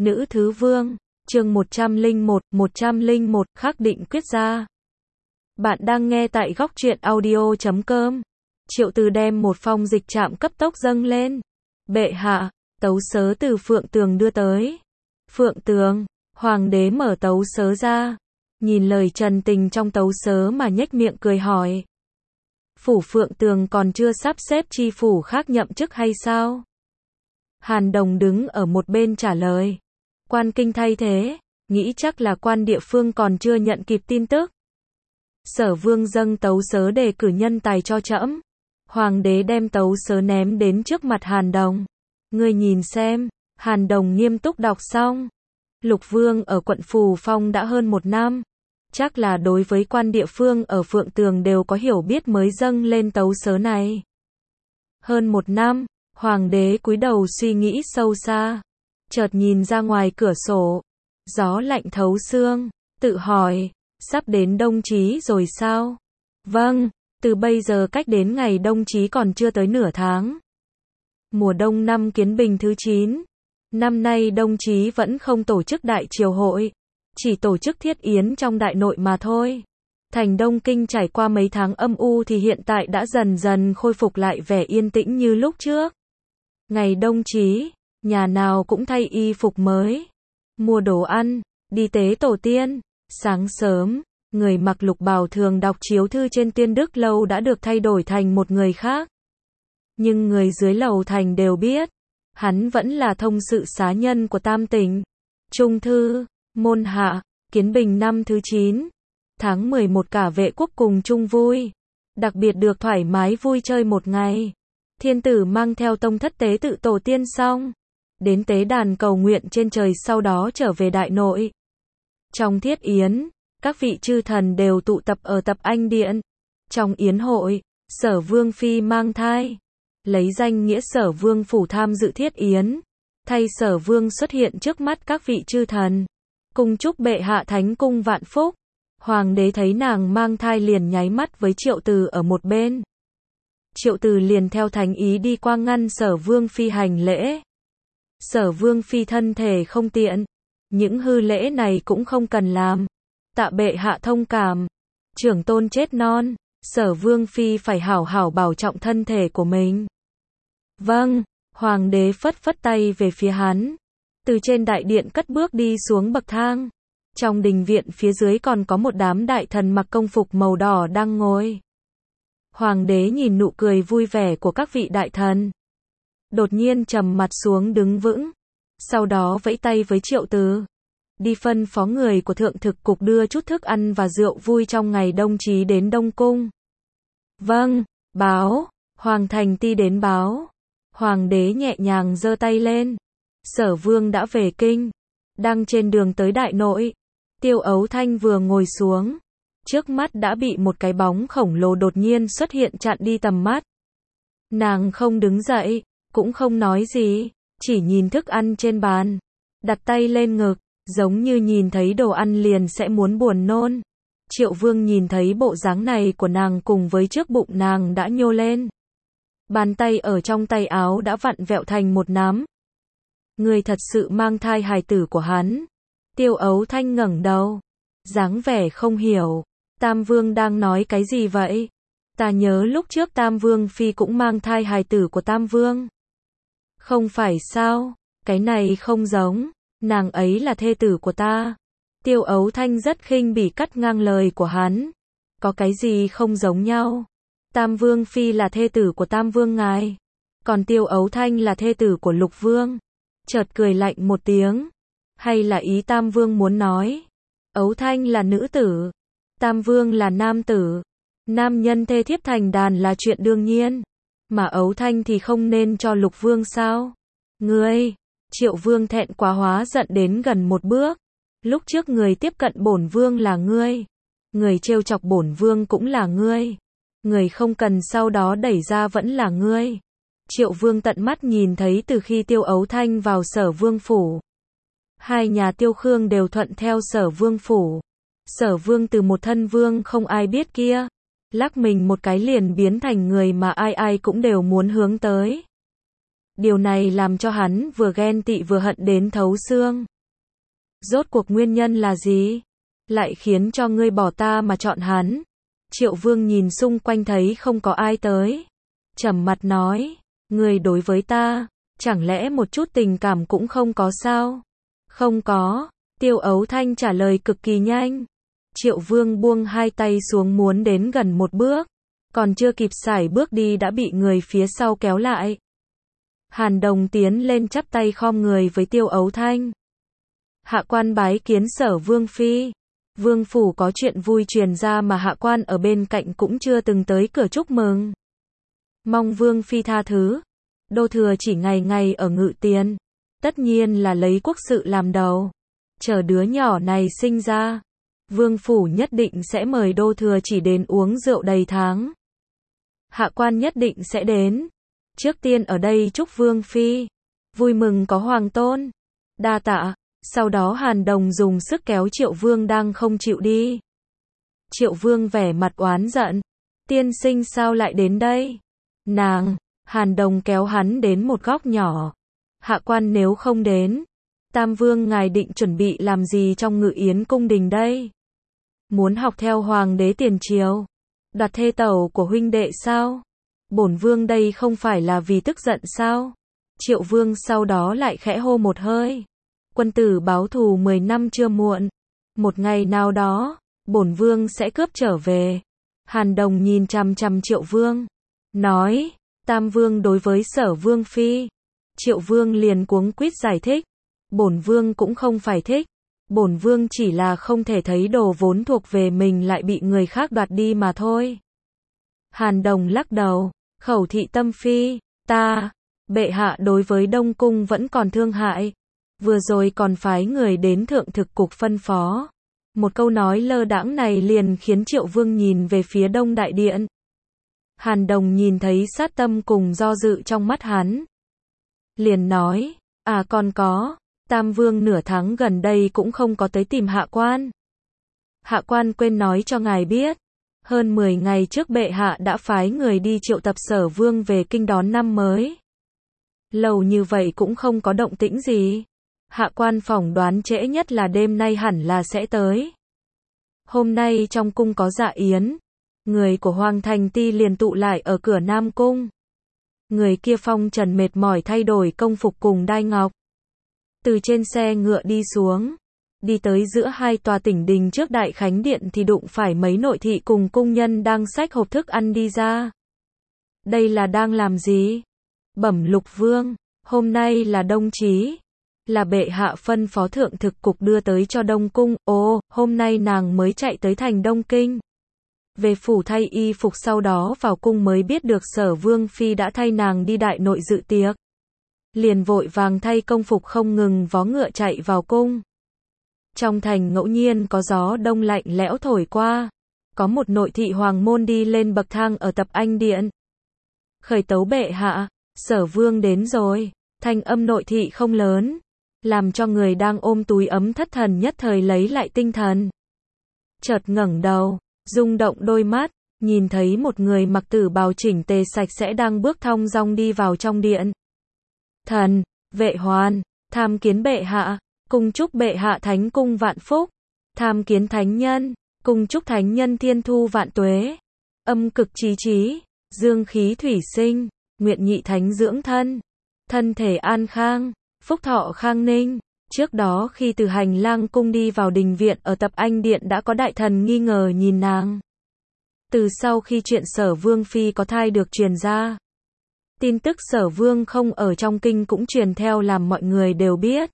Nữ thứ vương, chương 101, khắc định quyết ra. Bạn đang nghe tại góc truyện audio.com. Triệu Từ đem một phong dịch trạm cấp tốc dâng lên. Bệ hạ, tấu sớ từ Phượng Tường đưa tới. Phượng Tường, hoàng đế mở tấu sớ ra. Nhìn lời trần tình trong tấu sớ mà nhếch miệng cười hỏi. Phủ Phượng Tường còn chưa sắp xếp chi phủ khác nhậm chức hay sao? Hàn Đồng đứng ở một bên trả lời. Quan kinh thay thế, nghĩ chắc là quan địa phương còn chưa nhận kịp tin tức. Sở Vương dâng tấu sớ đề cử nhân tài cho trẫm. Hoàng đế đem tấu sớ ném đến trước mặt Hàn Đồng. Ngươi nhìn xem. Hàn Đồng nghiêm túc đọc xong. Lục Vương ở quận Phù Phong đã hơn 1 năm. Chắc là đối với quan địa phương ở Phượng Tường đều có hiểu biết mới dâng lên tấu sớ này. Hơn 1 năm, Hoàng đế cúi đầu suy nghĩ sâu xa. Chợt nhìn ra ngoài cửa sổ. Gió lạnh thấu xương, tự hỏi, sắp đến đông chí rồi sao? Vâng, từ bây giờ cách đến ngày đông chí còn chưa tới nửa tháng. Mùa đông năm Kiến Bình thứ 9. Năm nay đông chí vẫn không tổ chức đại triều hội, chỉ tổ chức thiết yến trong đại nội mà thôi. Thành Đông Kinh trải qua mấy tháng âm u thì hiện tại đã dần dần khôi phục lại vẻ yên tĩnh như lúc trước. Ngày đông chí, nhà nào cũng thay y phục mới, mua đồ ăn, đi tế tổ tiên. Sáng sớm, người mặc lục bào thường đọc chiếu thư trên Tuyên Đức Lâu đã được thay đổi thành một người khác. Nhưng người dưới lầu thành đều biết, hắn vẫn là thông sự xá nhân của Tam Tỉnh. Trung thư, môn hạ, Kiến Bình năm thứ 9. Tháng 11 cả vệ quốc cùng chung vui. Đặc biệt được thoải mái vui chơi một ngày. Thiên tử mang theo tông thất tế tự tổ tiên xong. Đến tế đàn cầu nguyện trên trời sau đó trở về đại nội. Trong thiết yến, các vị chư thần đều tụ tập ở Tập Anh Điện. Trong yến hội, Sở Vương Phi mang thai. Lấy danh nghĩa Sở Vương phủ tham dự thiết yến. Thay Sở Vương xuất hiện trước mắt các vị chư thần. Cùng chúc bệ hạ thánh cung vạn phúc. Hoàng đế thấy nàng mang thai liền nháy mắt với Triệu Từ ở một bên. Triệu Từ liền theo thánh ý đi qua ngăn Sở Vương Phi hành lễ. Sở Vương Phi thân thể không tiện. Những hư lễ này cũng không cần làm. Tạ bệ hạ thông cảm. Trưởng tôn chết non. Sở Vương Phi phải hảo hảo bảo trọng thân thể của mình. Vâng, Hoàng đế phất phất tay về phía hắn. Từ trên đại điện cất bước đi xuống bậc thang. Trong đình viện phía dưới còn có một đám đại thần mặc công phục màu đỏ đang ngồi. Hoàng đế nhìn nụ cười vui vẻ của các vị đại thần. Đột nhiên trầm mặt xuống đứng vững. Sau đó vẫy tay với Triệu Từ. Đi phân phó người của thượng thực cục đưa chút thức ăn và rượu vui trong ngày đông chí đến Đông Cung. Vâng, báo. Hoàng thành ti đến báo. Hoàng đế nhẹ nhàng giơ tay lên. Sở Vương đã về kinh. Đang trên đường tới đại nội. Tiêu Ấu Thanh vừa ngồi xuống. Trước mắt đã bị một cái bóng khổng lồ đột nhiên xuất hiện chặn đi tầm mắt. Nàng không đứng dậy, cũng không nói gì, chỉ nhìn thức ăn trên bàn. Đặt tay lên ngực, giống như nhìn thấy đồ ăn liền sẽ muốn buồn nôn. Triệu Vương nhìn thấy bộ dáng này của nàng cùng với trước bụng nàng đã nhô lên. Bàn tay ở trong tay áo đã vặn vẹo thành một nắm. Người thật sự mang thai hài tử của hắn. Tiêu Ấu Thanh ngẩng đầu. Dáng vẻ không hiểu. Tam Vương đang nói cái gì vậy? Ta nhớ lúc trước Tam Vương Phi cũng mang thai hài tử của Tam Vương. Không phải sao? Cái này không giống. Nàng ấy là thê tử của ta. Tiêu Ấu Thanh rất khinh bỉ cắt ngang lời của hắn. Có cái gì không giống nhau? Tam Vương Phi là thê tử của Tam Vương ngài. Còn Tiêu Ấu Thanh là thê tử của Lục Vương. Chợt cười lạnh một tiếng. Hay là ý Tam Vương muốn nói? Ấu Thanh là nữ tử. Tam Vương là nam tử. Nam nhân thê thiếp thành đàn là chuyện đương nhiên. Mà Ấu Thanh thì không nên cho Lục Vương sao? Ngươi! Triệu Vương thẹn quá hóa giận đến gần một bước. Lúc trước người tiếp cận bổn Vương là ngươi. Người trêu chọc bổn Vương cũng là ngươi. Người không cần sau đó đẩy ra vẫn là ngươi. Triệu Vương tận mắt nhìn thấy từ khi Tiêu Ấu Thanh vào Sở Vương phủ. Hai nhà Tiêu Khương đều thuận theo Sở Vương phủ. Sở Vương từ một thân vương không ai biết kia. Lắc mình một cái liền biến thành người mà ai ai cũng đều muốn hướng tới. Điều này làm cho hắn vừa ghen tị vừa hận đến thấu xương. Rốt cuộc nguyên nhân là gì? Lại khiến cho ngươi bỏ ta mà chọn hắn. Triệu Vương nhìn xung quanh thấy không có ai tới. Trầm mặt nói, ngươi đối với ta, chẳng lẽ một chút tình cảm cũng không có sao? Không có, Tiêu Ấu Thanh trả lời cực kỳ nhanh. Triệu Vương buông hai tay xuống muốn đến gần một bước. Còn chưa kịp sải bước đi đã bị người phía sau kéo lại. Hàn Đồng tiến lên chắp tay khom người với Tiêu Ấu Thanh. Hạ quan bái kiến Sở Vương phi. Vương phủ có chuyện vui truyền ra mà hạ quan ở bên cạnh cũng chưa từng tới cửa chúc mừng. Mong Vương phi tha thứ. Đô thừa chỉ ngày ngày ở Ngự Tiền, tất nhiên là lấy quốc sự làm đầu. Chờ đứa nhỏ này sinh ra, Vương phủ nhất định sẽ mời đô thừa chỉ đến uống rượu đầy tháng. Hạ quan nhất định sẽ đến. Trước tiên ở đây chúc Vương phi vui mừng có hoàng tôn. Đa tạ. Sau đó Hàn Đồng dùng sức kéo Triệu Vương đang không chịu đi. Triệu Vương vẻ mặt oán giận. Tiên sinh sao lại đến đây? Nàng. Hàn Đồng kéo hắn đến một góc nhỏ. Hạ quan nếu không đến, Tam Vương ngài định chuẩn bị làm gì trong Ngự Yến cung đình đây? Muốn học theo hoàng đế tiền triều, đoạt thê tẩu của huynh đệ sao? Bổn Vương đây không phải là vì tức giận sao? Triệu Vương sau đó lại khẽ hô một hơi. Quân tử báo thù 10 năm chưa muộn. Một ngày nào đó, bổn Vương sẽ cướp trở về. Hàn Đồng nhìn chằm chằm Triệu Vương, nói, Tam Vương đối với Sở Vương phi. Triệu Vương liền cuống quýt giải thích. Bổn Vương cũng không phải thích. Bổn Vương chỉ là không thể thấy đồ vốn thuộc về mình lại bị người khác đoạt đi mà thôi. Hàn Đồng lắc đầu, khẩu thị tâm phi, bệ hạ đối với Đông Cung vẫn còn thương hại. Vừa rồi còn phái người đến thượng thực cục phân phó. Một câu nói lơ đãng này liền khiến Triệu Vương nhìn về phía Đông Đại Điện. Hàn Đồng nhìn thấy sát tâm cùng do dự trong mắt hắn. Liền nói, còn có, Tam Vương nửa tháng gần đây cũng không có tới tìm hạ quan. Hạ quan quên nói cho ngài biết. Hơn 10 ngày trước bệ hạ đã phái người đi triệu tập Sở Vương về kinh đón năm mới. Lâu như vậy cũng không có động tĩnh gì. Hạ quan phỏng đoán trễ nhất là đêm nay hẳn là sẽ tới. Hôm nay trong cung có dạ yến. Người của Hoàng Thành Ti liền tụ lại ở cửa Nam Cung. Người kia phong trần mệt mỏi thay đổi công phục cùng đai ngọc. Từ trên xe ngựa đi xuống. Đi tới giữa hai tòa tỉnh đình trước Đại Khánh Điện thì đụng phải mấy nội thị cùng cung nhân đang xách hộp thức ăn đi ra. Đây là đang làm gì? Bẩm Lục Vương, hôm nay là đông chí. Là bệ hạ phân phó thượng thực cục đưa tới cho Đông Cung. Ồ, hôm nay nàng mới chạy tới thành Đông Kinh. Về phủ thay y phục sau đó vào cung mới biết được Sở Vương phi đã thay nàng đi đại nội dự tiệc. Liền vội vàng thay công phục không ngừng vó ngựa chạy vào cung. Trong thành ngẫu nhiên có gió đông lạnh lẽo thổi qua. Có một nội thị hoàng môn đi lên bậc thang ở Tập Anh Điện. Khởi tấu bệ hạ, Sở Vương đến rồi. Thanh âm nội thị không lớn, làm cho người đang ôm túi ấm thất thần nhất thời lấy lại tinh thần. Chợt ngẩng đầu, rung động đôi mắt, nhìn thấy một người mặc tử bào chỉnh tề sạch sẽ đang bước thong dong đi vào trong điện. Thần, Vệ Hoan, tham kiến bệ hạ, cung chúc bệ hạ thánh cung vạn phúc. Tham kiến thánh nhân, cung chúc thánh nhân thiên thu vạn tuế. Âm cực trí trí, dương khí thủy sinh, nguyện nhị thánh dưỡng thân. Thân thể an khang, phúc thọ khang ninh. Trước đó khi từ hành lang cung đi vào đình viện ở Tập Anh Điện đã có đại thần nghi ngờ nhìn nàng. Từ sau khi chuyện Sở Vương phi có thai được truyền ra, tin tức Sở Vương không ở trong kinh cũng truyền theo làm mọi người đều biết.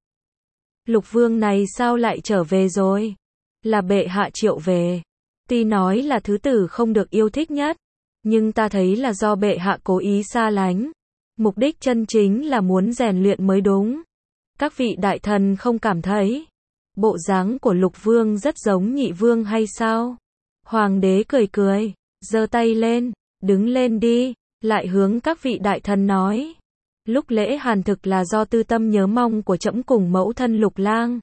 Lục Vương này sao lại trở về rồi? Là bệ hạ triệu về. Tuy nói là thứ tử không được yêu thích nhất, nhưng ta thấy là do bệ hạ cố ý xa lánh. Mục đích chân chính là muốn rèn luyện mới đúng. Các vị đại thần không cảm thấy bộ dáng của Lục Vương rất giống Nhị Vương hay sao? Hoàng đế cười cười, giơ tay lên, đứng lên đi, lại hướng các vị đại thần nói. Lúc lễ hàn thực là do tư tâm nhớ mong của trẫm cùng mẫu thân Lục Lang.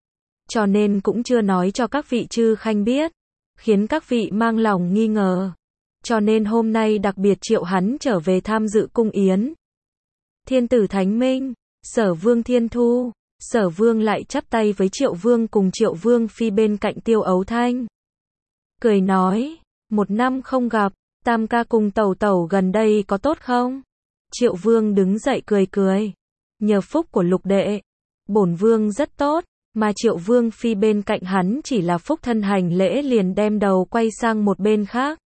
Cho nên cũng chưa nói cho các vị chư khanh biết, khiến các vị mang lòng nghi ngờ. Cho nên hôm nay đặc biệt triệu hắn trở về tham dự cung yến. Thiên tử Thánh Minh, Sở Vương Thiên Thu, Sở Vương lại chắp tay với Triệu Vương cùng Triệu Vương phi bên cạnh Tiêu Ấu Thanh. Cười nói, 1 năm không gặp, Tam ca cùng tẩu tẩu gần đây có tốt không? Triệu Vương đứng dậy cười cười. Nhờ phúc của Lục đệ, bổn Vương rất tốt, mà Triệu Vương phi bên cạnh hắn chỉ là phúc thân hành lễ liền đem đầu quay sang một bên khác.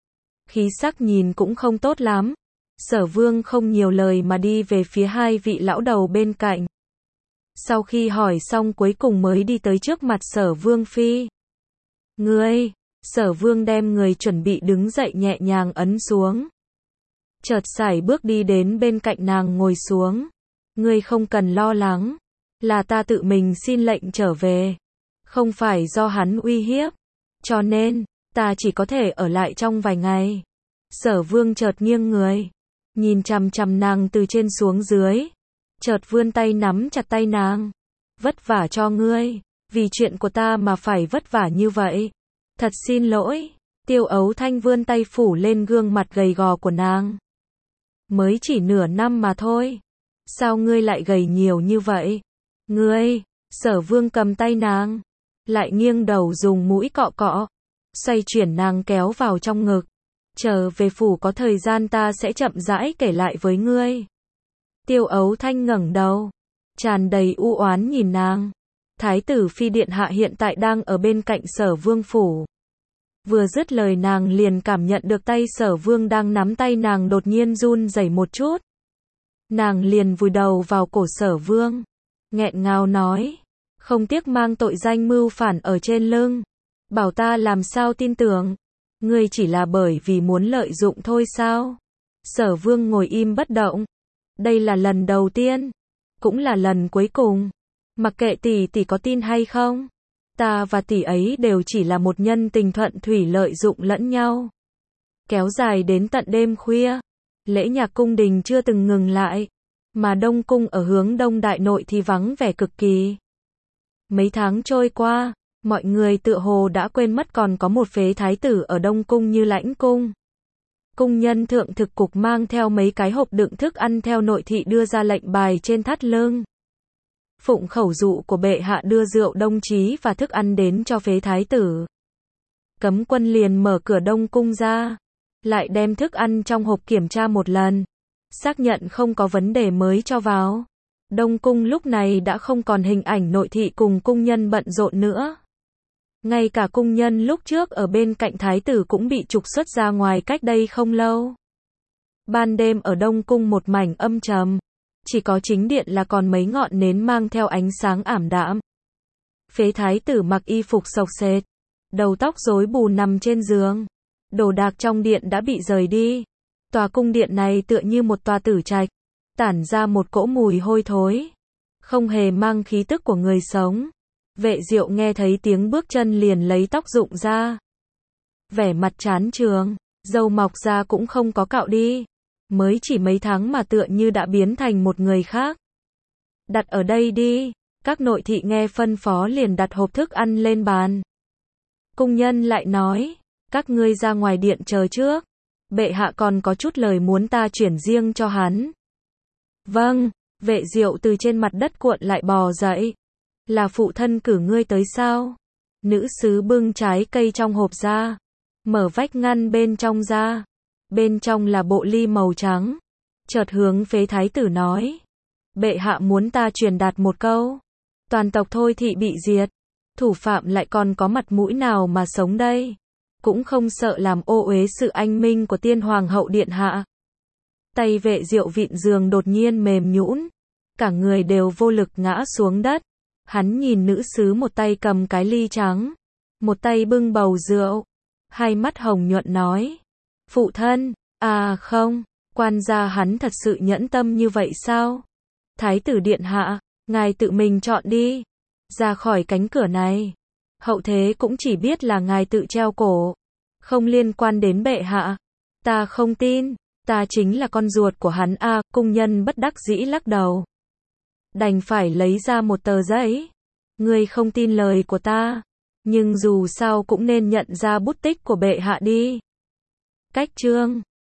Khí sắc nhìn cũng không tốt lắm. Sở Vương không nhiều lời mà đi về phía 2 vị lão đầu bên cạnh. Sau khi hỏi xong cuối cùng mới đi tới trước mặt Sở Vương phi. Ngươi, Sở Vương đem người chuẩn bị đứng dậy nhẹ nhàng ấn xuống. Chợt sải bước đi đến bên cạnh nàng ngồi xuống. Ngươi không cần lo lắng, là ta tự mình xin lệnh trở về, không phải do hắn uy hiếp, cho nên ta chỉ có thể ở lại trong vài ngày. Sở Vương chợt nghiêng người, nhìn chằm chằm nàng từ trên xuống dưới, chợt vươn tay nắm chặt tay nàng. Vất vả cho ngươi, vì chuyện của ta mà phải vất vả như vậy. Thật xin lỗi. Tiêu Ấu Thanh vươn tay phủ lên gương mặt gầy gò của nàng. Mới chỉ nửa năm mà thôi. Sao ngươi lại gầy nhiều như vậy? Ngươi, Sở Vương cầm tay nàng, lại nghiêng đầu dùng mũi cọ cọ, xoay chuyển nàng kéo vào trong ngực. Chờ về phủ có thời gian ta sẽ chậm rãi kể lại với ngươi. Tiêu Ấu Thanh ngẩng đầu, tràn đầy u oán nhìn nàng. Thái tử phi điện hạ hiện tại đang ở bên cạnh Sở Vương phủ. Vừa dứt lời nàng liền cảm nhận được tay Sở Vương đang nắm tay nàng đột nhiên run rẩy một chút. Nàng liền vùi đầu vào cổ Sở Vương, nghẹn ngào nói, không tiếc mang tội danh mưu phản ở trên lưng. Bảo ta làm sao tin tưởng, ngươi chỉ là bởi vì muốn lợi dụng thôi sao? Sở Vương ngồi im bất động. Đây là lần đầu tiên, cũng là lần cuối cùng. Mặc kệ tỷ có tin hay không, ta và tỷ ấy đều chỉ là một nhân tình thuận thủy lợi dụng lẫn nhau. Kéo dài đến tận đêm khuya, lễ nhạc cung đình chưa từng ngừng lại, mà Đông Cung ở hướng Đông Đại Nội thì vắng vẻ cực kỳ. Mấy tháng trôi qua, mọi người tựa hồ đã quên mất còn có một phế thái tử ở Đông Cung như Lãnh Cung. Cung nhân thượng thực cục mang theo mấy cái hộp đựng thức ăn theo nội thị đưa ra lệnh bài trên thắt lưng. Phụng khẩu dụ của bệ hạ đưa rượu đông chí và thức ăn đến cho phế thái tử. Cấm quân liền mở cửa Đông Cung ra, lại đem thức ăn trong hộp kiểm tra một lần, xác nhận không có vấn đề mới cho vào. Đông Cung lúc này đã không còn hình ảnh nội thị cùng cung nhân bận rộn nữa. Ngay cả cung nhân lúc trước ở bên cạnh thái tử cũng bị trục xuất ra ngoài cách đây không lâu. Ban đêm ở Đông Cung một mảnh âm trầm, chỉ có chính điện là còn mấy ngọn nến mang theo ánh sáng ảm đạm. Phế thái tử mặc y phục xộc xệch, đầu tóc rối bù nằm trên giường. Đồ đạc trong điện đã bị rời đi. Tòa cung điện này tựa như một tòa tử trạch, tản ra một cỗ mùi hôi thối, không hề mang khí tức của người sống. Vệ Diệu nghe thấy tiếng bước chân liền lấy tóc rụng ra. Vẻ mặt chán chường, râu mọc ra cũng không có cạo đi. Mới chỉ mấy tháng mà tựa như đã biến thành một người khác. Đặt ở đây đi. Các nội thị nghe phân phó liền đặt hộp thức ăn lên bàn. Cung nhân lại nói, các ngươi ra ngoài điện chờ trước. Bệ hạ còn có chút lời muốn ta chuyển riêng cho hắn. Vâng. Vệ Diệu từ trên mặt đất cuộn lại bò dậy. Là phụ thân cử ngươi tới sao? Nữ sứ bưng trái cây trong hộp ra, mở vách ngăn bên trong ra. Bên trong là bộ ly màu trắng. Chợt hướng phế thái tử nói, bệ hạ muốn ta truyền đạt một câu. Toàn tộc Thôi thị bị diệt, thủ phạm lại còn có mặt mũi nào mà sống đây? Cũng không sợ làm ô uế sự anh minh của tiên hoàng hậu điện hạ. Tay Vệ Diệu vịn giường đột nhiên mềm nhũn, cả người đều vô lực ngã xuống đất. Hắn nhìn nữ sứ một tay cầm cái ly trắng, một tay bưng bầu rượu, hai mắt hồng nhuận nói, phụ thân, à không, quan gia hắn thật sự nhẫn tâm như vậy sao? Thái tử điện hạ, ngài tự mình chọn đi, ra khỏi cánh cửa này. Hậu thế cũng chỉ biết là ngài tự treo cổ, không liên quan đến bệ hạ. Ta không tin, ta chính là con ruột của hắn a. Cung nhân bất đắc dĩ lắc đầu, đành phải lấy ra một tờ giấy. Ngươi không tin lời của ta, nhưng dù sao cũng nên nhận ra bút tích của bệ hạ đi. Cách chương